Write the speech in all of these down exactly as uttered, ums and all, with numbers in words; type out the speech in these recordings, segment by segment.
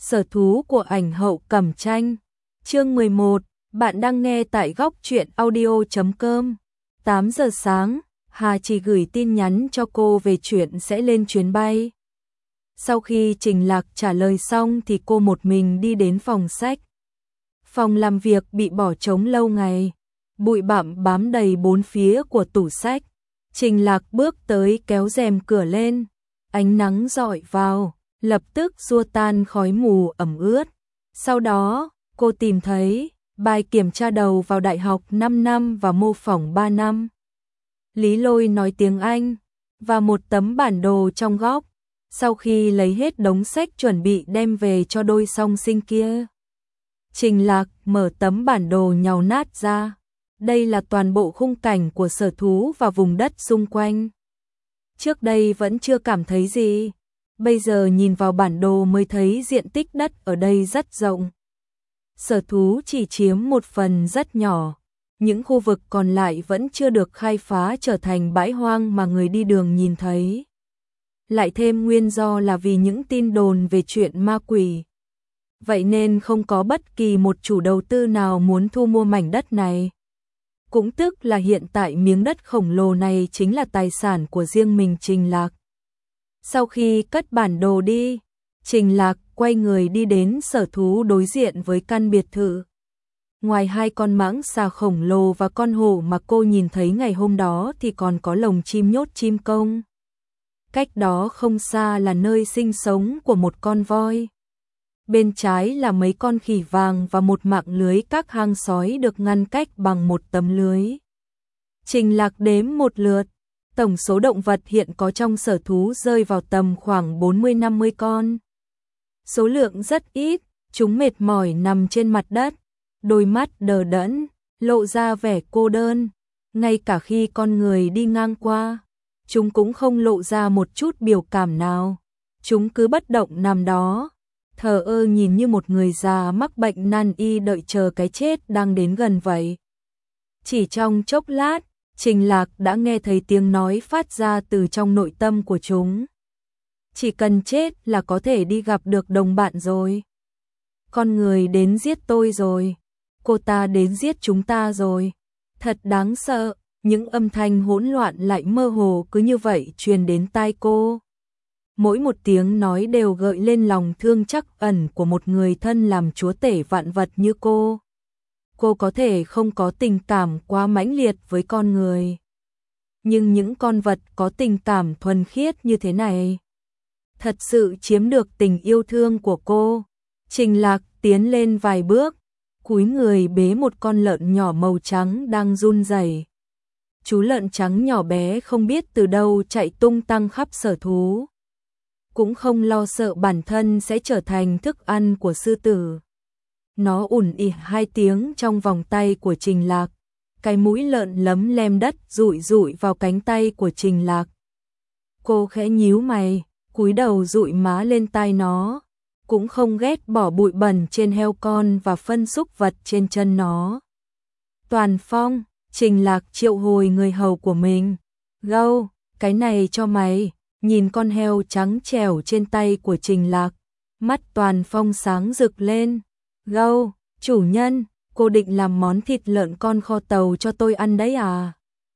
Sở thú của ảnh hậu Cẩm Tranh. Chương mười một, bạn đang nghe tại góc truyện audio chấm com. tám giờ sáng, Hà chỉ gửi tin nhắn cho cô về chuyện sẽ lên chuyến bay. Sau khi Trình Lạc trả lời xong thì cô một mình đi đến phòng sách. Phòng làm việc bị bỏ trống lâu ngày, bụi bặm bám đầy bốn phía của tủ sách. Trình Lạc bước tới kéo rèm cửa lên, ánh nắng rọi vào, lập tức xua tan khói mù ẩm ướt. Sau đó, cô tìm thấy bài kiểm tra đầu vào đại học năm năm và mô phỏng ba năm. Lý Lôi nói tiếng Anh và một tấm bản đồ trong góc. Sau khi lấy hết đống sách chuẩn bị đem về cho đôi song sinh kia, Trình Lạc mở tấm bản đồ nhàu nát ra. Đây là toàn bộ khung cảnh của sở thú và vùng đất xung quanh. Trước đây vẫn chưa cảm thấy gì, bây giờ nhìn vào bản đồ mới thấy diện tích đất ở đây rất rộng. Sở thú chỉ chiếm một phần rất nhỏ, những khu vực còn lại vẫn chưa được khai phá trở thành bãi hoang mà người đi đường nhìn thấy. Lại thêm nguyên do là vì những tin đồn về chuyện ma quỷ. Vậy nên không có bất kỳ một chủ đầu tư nào muốn thu mua mảnh đất này. Cũng tức là hiện tại miếng đất khổng lồ này chính là tài sản của riêng mình Trình Lạc. Sau khi cất bản đồ đi, Trình Lạc quay người đi đến sở thú đối diện với căn biệt thự. Ngoài hai con mãng xà khổng lồ và con hổ mà cô nhìn thấy ngày hôm đó thì còn có lồng chim nhốt chim công. Cách đó không xa là nơi sinh sống của một con voi. Bên trái là mấy con khỉ vàng và một mạng lưới các hang sói được ngăn cách bằng một tấm lưới. Trình Lạc đếm một lượt, tổng số động vật hiện có trong sở thú rơi vào tầm khoảng bốn mươi năm mươi con. Số lượng rất ít, chúng mệt mỏi nằm trên mặt đất, đôi mắt đờ đẫn, lộ ra vẻ cô đơn. Ngay cả khi con người đi ngang qua, chúng cũng không lộ ra một chút biểu cảm nào. Chúng cứ bất động nằm đó, thờ ơ nhìn như một người già mắc bệnh nan y đợi chờ cái chết đang đến gần vậy. Chỉ trong chốc lát, Trình Lạc đã nghe thấy tiếng nói phát ra từ trong nội tâm của chúng. Chỉ cần chết là có thể đi gặp được đồng bạn rồi. Con người đến giết tôi rồi. Cô ta đến giết chúng ta rồi. Thật đáng sợ, những âm thanh hỗn loạn lại mơ hồ cứ như vậy truyền đến tai cô. Mỗi một tiếng nói đều gợi lên lòng thương trắc ẩn của một người thân làm chúa tể vạn vật như cô. Cô có thể không có tình cảm quá mãnh liệt với con người, nhưng những con vật có tình cảm thuần khiết như thế này thật sự chiếm được tình yêu thương của cô. Trình Lạc tiến lên vài bước, cúi người bế một con lợn nhỏ màu trắng đang run rẩy. Chú lợn trắng nhỏ bé không biết từ đâu chạy tung tăng khắp sở thú, cũng không lo sợ bản thân sẽ trở thành thức ăn của sư tử. Nó ủn ỉ hai tiếng trong vòng tay của Trình Lạc, cái mũi lợn lấm lem đất dụi dụi vào cánh tay của Trình Lạc. Cô khẽ nhíu mày, cúi đầu dụi má lên tai nó, cũng không ghét bỏ bụi bẩn trên heo con và phân súc vật trên chân nó. Toàn Phong, Trình Lạc triệu hồi người hầu của mình. Gâu, cái này cho mày. Nhìn con heo trắng trẻo trên tay của Trình Lạc, mắt Toàn Phong sáng rực lên. Gâu, chủ nhân, cô định làm món thịt lợn con kho tàu cho tôi ăn đấy à?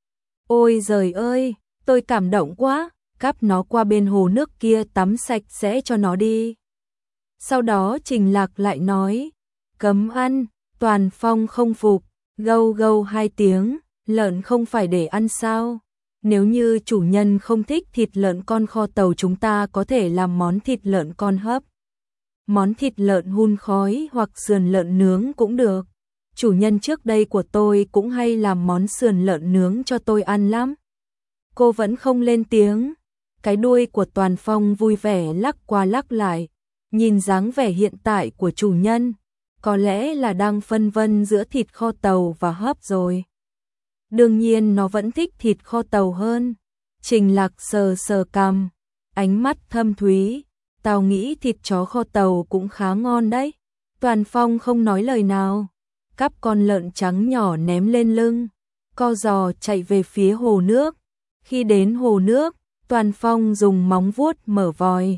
Ôi giời ơi, tôi cảm động quá, cắp nó qua bên hồ nước kia tắm sạch sẽ cho nó đi. Sau đó Trình Lạc lại nói, cấm ăn. Toàn Phong không phục, gâu gâu hai tiếng, lợn không phải để ăn sao? Nếu như chủ nhân không thích thịt lợn con kho tàu chúng ta có thể làm món thịt lợn con hấp. Món thịt lợn hun khói hoặc sườn lợn nướng cũng được. Chủ nhân trước đây của tôi cũng hay làm món sườn lợn nướng cho tôi ăn lắm. Cô vẫn không lên tiếng. Cái đuôi của Toàn Phong vui vẻ lắc qua lắc lại. Nhìn dáng vẻ hiện tại của chủ nhân, có lẽ là đang phân vân giữa thịt kho tàu và hấp rồi. Đương nhiên nó vẫn thích thịt kho tàu hơn. Trình Lạc sờ sờ cằm, ánh mắt thâm thúy. Tao nghĩ thịt chó kho tàu cũng khá ngon đấy. Toàn Phong không nói lời nào, cắp con lợn trắng nhỏ ném lên lưng, co giò chạy về phía hồ nước. Khi đến hồ nước, Toàn Phong dùng móng vuốt mở vòi,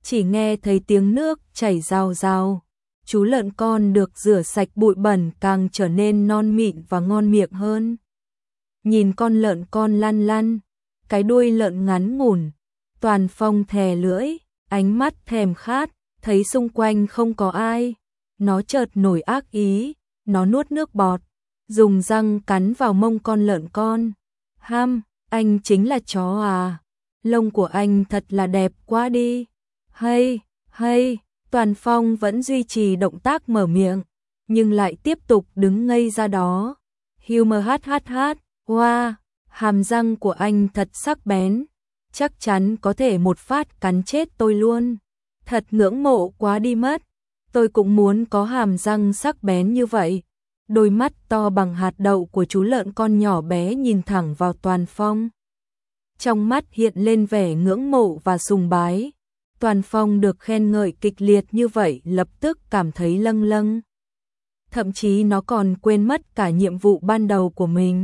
chỉ nghe thấy tiếng nước chảy rào rào. Chú lợn con được rửa sạch bụi bẩn càng trở nên non mịn và ngon miệng hơn. Nhìn con lợn con lăn lăn, cái đuôi lợn ngắn ngủn, Toàn Phong thè lưỡi, ánh mắt thèm khát, thấy xung quanh không có ai. Nó chợt nổi ác ý, nó nuốt nước bọt, dùng răng cắn vào mông con lợn con. Ham, anh chính là chó à? Lông của anh thật là đẹp quá đi. Hay, hay, Toàn Phong vẫn duy trì động tác mở miệng, nhưng lại tiếp tục đứng ngây ra đó. Humor hát hát hát, wow, hàm răng của anh thật sắc bén, chắc chắn có thể một phát cắn chết tôi luôn. Thật ngưỡng mộ quá đi mất, tôi cũng muốn có hàm răng sắc bén như vậy. Đôi mắt to bằng hạt đậu của chú lợn con nhỏ bé nhìn thẳng vào Toàn Phong. Trong mắt hiện lên vẻ ngưỡng mộ và sùng bái. Toàn Phong được khen ngợi kịch liệt như vậy lập tức cảm thấy lâng lâng. Thậm chí nó còn quên mất cả nhiệm vụ ban đầu của mình.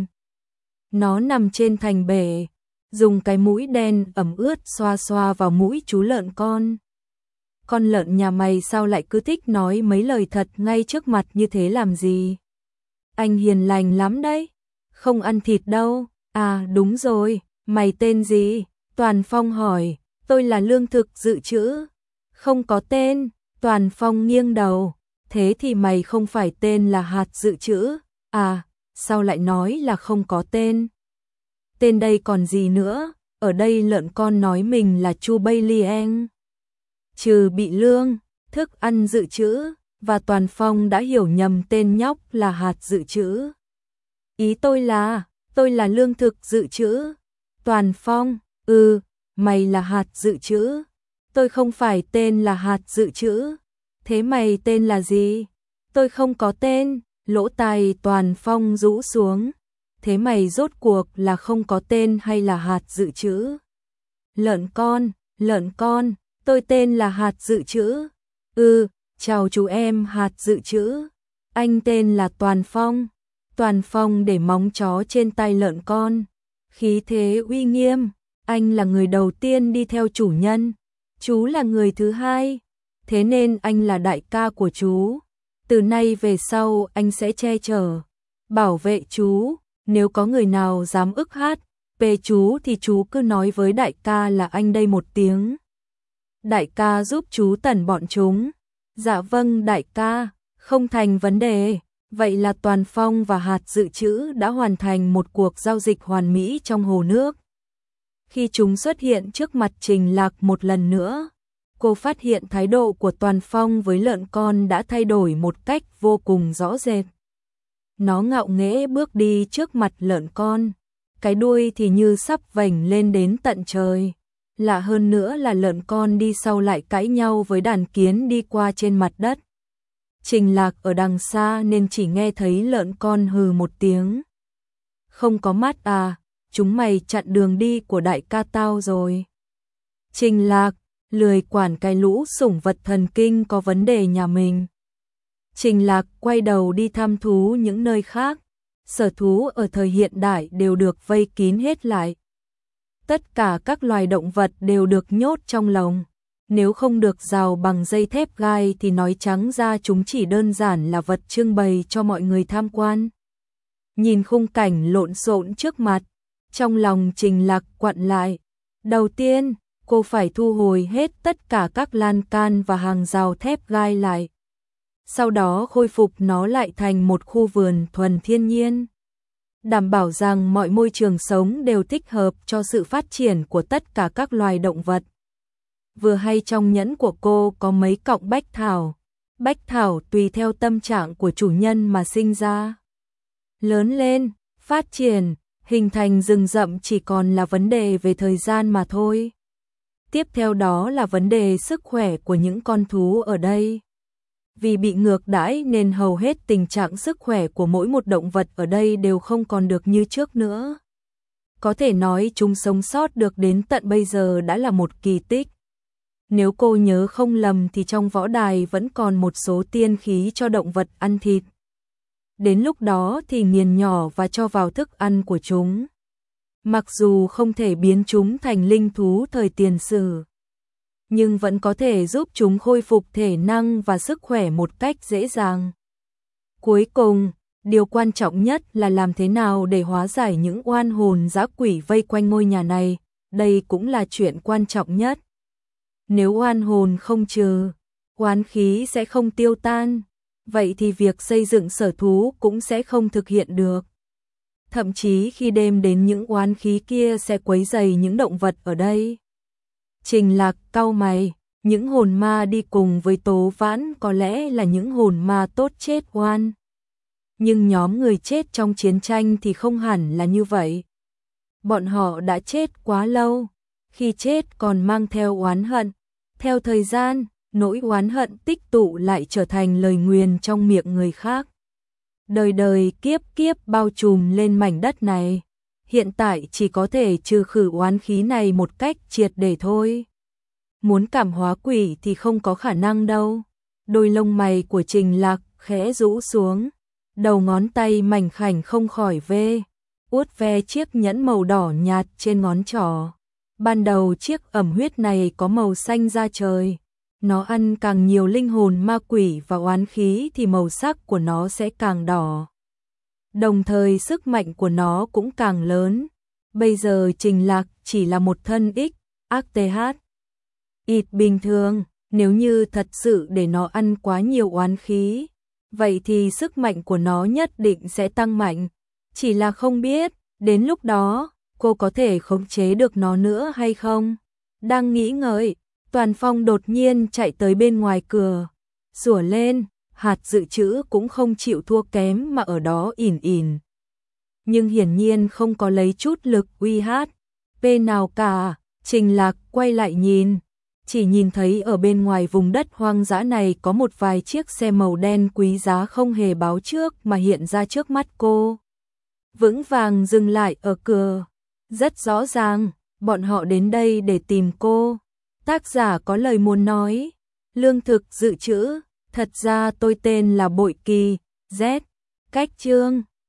Nó nằm trên thành bể, dùng cái mũi đen ẩm ướt xoa xoa vào mũi chú lợn con. Con lợn nhà mày sao lại cứ thích nói mấy lời thật ngay trước mặt như thế làm gì? Anh hiền lành lắm đấy, không ăn thịt đâu. À đúng rồi, mày tên gì? Toàn Phong hỏi. Tôi là lương thực dự trữ. Không có tên. Toàn Phong nghiêng đầu. Thế thì mày không phải tên là hạt dự trữ. À, sao lại nói là không có tên? Tên đây còn gì nữa? Ở đây lợn con nói mình là Chu Bailien. Trừ bị lương, thức ăn dự trữ, và Toàn Phong đã hiểu nhầm tên nhóc là hạt dự trữ. Ý tôi là, tôi là lương thực dự trữ. Toàn Phong, ừ, mày là hạt dự trữ. Tôi không phải tên là hạt dự trữ. Thế mày tên là gì? Tôi không có tên. Lỗ tai Toàn Phong rũ xuống. Thế mày rốt cuộc là không có tên hay là hạt dự trữ? Lợn con, lợn con, tôi tên là hạt dự trữ. Ừ, chào chú em hạt dự trữ. Anh tên là Toàn Phong. Toàn Phong để móng chó trên tay lợn con. Khí thế uy nghiêm. Anh là người đầu tiên đi theo chủ nhân. Chú là người thứ hai. Thế nên anh là đại ca của chú. Từ nay về sau anh sẽ che chở, bảo vệ chú. Nếu có người nào dám ức hát về chú thì chú cứ nói với đại ca là anh đây một tiếng. Đại ca giúp chú tẩn bọn chúng. Dạ vâng đại ca, không thành vấn đề. Vậy là Toàn Phong và hạt dự trữ đã hoàn thành một cuộc giao dịch hoàn mỹ trong hồ nước. Khi chúng xuất hiện trước mặt Trình Lạc một lần nữa, cô phát hiện thái độ của Toàn Phong với lợn con đã thay đổi một cách vô cùng rõ rệt. Nó ngạo nghễ bước đi trước mặt lợn con, cái đuôi thì như sắp vểnh lên đến tận trời. Lạ hơn nữa là lợn con đi sau lại cãi nhau với đàn kiến đi qua trên mặt đất. Trình Lạc ở đằng xa nên chỉ nghe thấy lợn con hừ một tiếng. Không có mắt à, chúng mày chặn đường đi của đại ca tao rồi. Trình Lạc lười quản cái lũ sủng vật thần kinh có vấn đề nhà mình. Trình Lạc quay đầu đi thăm thú những nơi khác. Sở thú ở thời hiện đại đều được vây kín hết lại. Tất cả các loài động vật đều được nhốt trong lồng. Nếu không được rào bằng dây thép gai thì nói trắng ra chúng chỉ đơn giản là vật trưng bày cho mọi người tham quan. Nhìn khung cảnh lộn xộn trước mặt, trong lòng Trình Lạc quặn lại. Đầu tiên, cô phải thu hồi hết tất cả các lan can và hàng rào thép gai lại. Sau đó khôi phục nó lại thành một khu vườn thuần thiên nhiên. Đảm bảo rằng mọi môi trường sống đều thích hợp cho sự phát triển của tất cả các loài động vật. Vừa hay trong nhẫn của cô có mấy cọng bách thảo. Bách thảo tùy theo tâm trạng của chủ nhân mà sinh ra. Lớn lên, phát triển, hình thành rừng rậm chỉ còn là vấn đề về thời gian mà thôi. Tiếp theo đó là vấn đề sức khỏe của những con thú ở đây. Vì bị ngược đãi nên hầu hết tình trạng sức khỏe của mỗi một động vật ở đây đều không còn được như trước nữa. Có thể nói chúng sống sót được đến tận bây giờ đã là một kỳ tích. Nếu cô nhớ không lầm thì trong võ đài vẫn còn một số tiên khí cho động vật ăn thịt. Đến lúc đó thì nghiền nhỏ và cho vào thức ăn của chúng. Mặc dù không thể biến chúng thành linh thú thời tiền sử. nhưng vẫn có thể giúp chúng khôi phục thể năng và sức khỏe một cách dễ dàng. Cuối cùng, điều quan trọng nhất là làm thế nào để hóa giải những oan hồn dã quỷ vây quanh ngôi nhà này, đây cũng là chuyện quan trọng nhất. Nếu oan hồn không trừ, oán khí sẽ không tiêu tan, vậy thì việc xây dựng sở thú cũng sẽ không thực hiện được. Thậm chí khi đêm đến những oán khí kia sẽ quấy rầy những động vật ở đây. Trình Lạc cau mày, những hồn ma đi cùng với Tố Vãn có lẽ là những hồn ma tốt chết oan. Nhưng nhóm người chết trong chiến tranh thì không hẳn là như vậy. Bọn họ đã chết quá lâu, khi chết còn mang theo oán hận. Theo thời gian, nỗi oán hận tích tụ lại trở thành lời nguyền trong miệng người khác. Đời đời kiếp kiếp bao trùm lên mảnh đất này. Hiện tại chỉ có thể trừ khử oán khí này một cách triệt để thôi. Muốn cảm hóa quỷ thì không có khả năng đâu. Đôi lông mày của Trình Lạc khẽ rũ xuống. Đầu ngón tay mảnh khảnh không khỏi vê, uốt ve chiếc nhẫn màu đỏ nhạt trên ngón trỏ. Ban đầu chiếc ẩm huyết này có màu xanh da trời. Nó ăn càng nhiều linh hồn ma quỷ và oán khí thì màu sắc của nó sẽ càng đỏ. Đồng thời sức mạnh của nó cũng càng lớn. Bây giờ Trình Lạc chỉ là một thân ích, ác tê hát. Ít bình thường, nếu như thật sự để nó ăn quá nhiều oán khí, vậy thì sức mạnh của nó nhất định sẽ tăng mạnh. Chỉ là không biết, đến lúc đó, cô có thể khống chế được nó nữa hay không? Đang nghĩ ngợi, Toàn Phong đột nhiên chạy tới bên ngoài cửa, sủa lên, hạt dự trữ cũng không chịu thua kém mà ở đó ỉn ỉn. Nhưng hiển nhiên không có lấy chút lực uy hát, pê nào cả. Trình Lạc quay lại nhìn, chỉ nhìn thấy ở bên ngoài vùng đất hoang dã này có một vài chiếc xe màu đen quý giá không hề báo trước mà hiện ra trước mắt cô. Vững vàng dừng lại ở cửa. Rất rõ ràng, bọn họ đến đây để tìm cô. Tác giả có lời muốn nói. Lương thực dự trữ. Thật ra tôi tên là Bội Kỳ, Z. Cách chương.